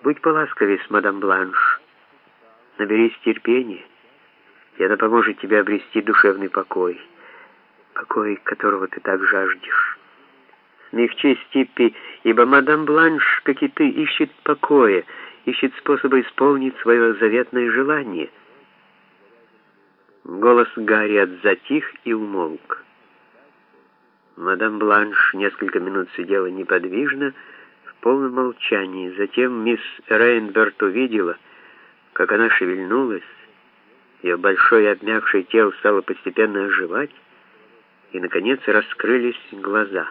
Будь поласковей с мадам Бланш. Наберись терпения, и она поможет тебе обрести душевный покой, покой, которого ты так жаждешь. Смягчи, Стиппи, ибо мадам Бланш, как и ты, ищет покоя, ищет способа исполнить свое заветное желание. Голос Гарриет затих и умолк. Мадам Бланш несколько минут сидела неподвижно, в полном молчании. Затем мисс Рейнберт увидела, как она шевельнулась, ее большое обмякшее тело стало постепенно оживать, и, наконец, раскрылись глаза.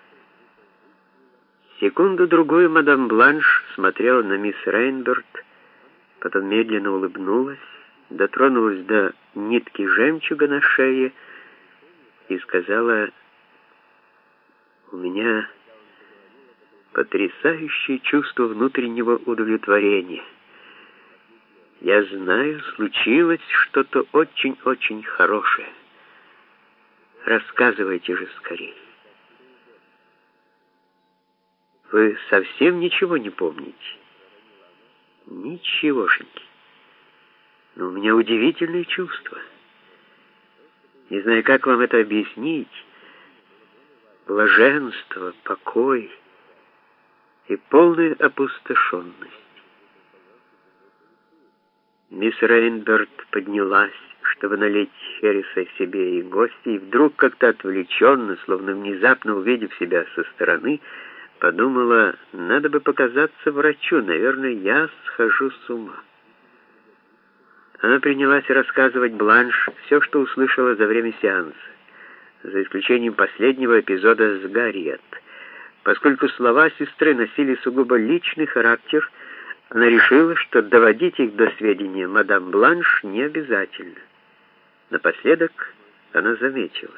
Секунду-другую мадам Бланш смотрела на мисс Рейнберт, потом медленно улыбнулась, дотронулась до нитки жемчуга на шее и сказала: «У меня потрясающее чувство внутреннего удовлетворения. Я знаю, случилось что-то очень-очень хорошее. Рассказывайте же скорей». «Вы совсем ничего не помните?» «Ничегошеньки. Но у меня удивительное чувство. Не знаю, как вам это объяснить. Блаженство, покой и полная опустошенность». Мисс Рейнберт поднялась, чтобы налить хереса себе и гостей, и вдруг как-то отвлеченно, словно внезапно увидев себя со стороны, подумала: надо бы показаться врачу, наверное, я схожу с ума. Она принялась рассказывать Бланш все, что услышала за время сеанса, за исключением последнего эпизода с Гарриет. Поскольку слова сестры носили сугубо личный характер, она решила, что доводить их до сведения мадам Бланш не обязательно. Напоследок она заметила: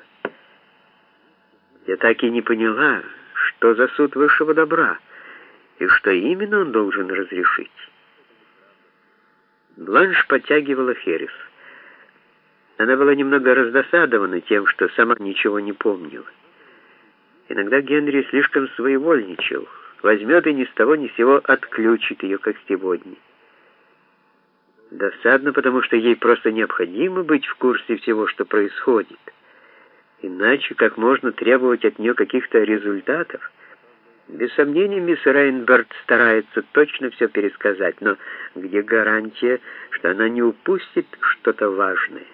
«Я так и не поняла, что за суд высшего добра, и что именно он должен разрешить». Бланш подтягивала херес. Она была немного раздосадована тем, что сама ничего не помнила. Иногда Генри слишком своевольничал, возьмет и ни с того ни с сего отключит ее, как сегодня. Досадно, потому что ей просто необходимо быть в курсе всего, что происходит. Иначе как можно требовать от нее каких-то результатов? Без сомнения, мисс Рейнберт старается точно все пересказать, но где гарантия, что она не упустит что-то важное?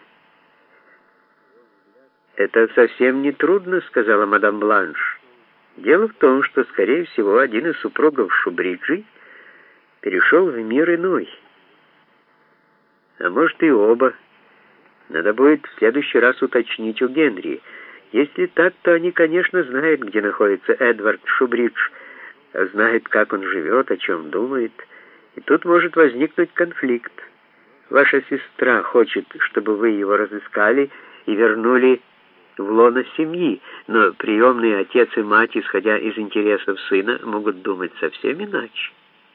«Это совсем не трудно», — сказала мадам Бланш. «Дело в том, что, скорее всего, один из супругов Шубриджи перешел в мир иной. А может, и оба. Надо будет в следующий раз уточнить у Генри. Если так, то они, конечно, знают, где находится Эдвард Шубридж, знают, как он живет, о чем думает. И тут может возникнуть конфликт. Ваша сестра хочет, чтобы вы его разыскали и вернули в лоно семьи, но приемный отец и мать, исходя из интересов сына, могут думать совсем иначе».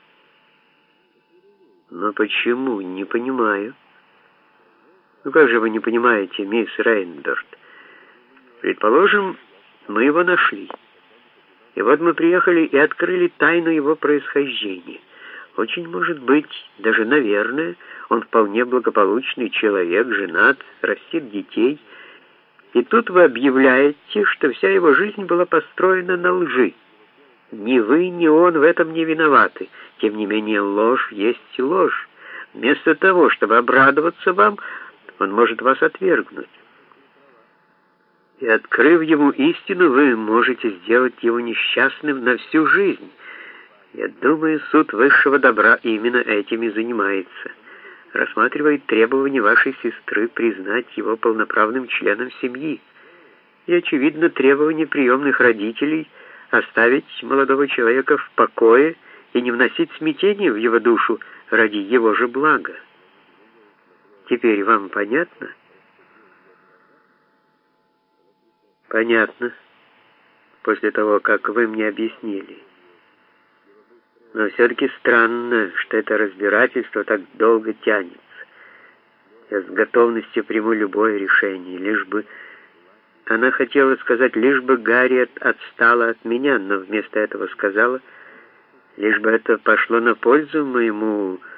«Но почему? Не понимаю». «Ну как же вы не понимаете, мисс Рейнберт? Предположим, мы его нашли. И вот мы приехали и открыли тайну его происхождения. Очень может быть, даже наверное, он вполне благополучный человек, женат, растит детей. И тут вы объявляете, что вся его жизнь была построена на лжи. Ни вы, ни он в этом не виноваты. Тем не менее, ложь есть ложь. Вместо того, чтобы обрадоваться вам, он может вас отвергнуть. И, открыв ему истину, вы можете сделать его несчастным на всю жизнь. Я думаю, суд высшего добра именно этим и занимается. Рассматривает требования вашей сестры признать его полноправным членом семьи. И, очевидно, требования приемных родителей оставить молодого человека в покое и не вносить смятения в его душу ради его же блага. Теперь вам понятно? Понятно, после того, как вы мне объяснили. Но все-таки странно, что это разбирательство так долго тянется. Я с готовностью приму любое решение, лишь бы... Она хотела сказать, лишь бы Гарриет отстала от меня, но вместо этого сказала: лишь бы это пошло на пользу моему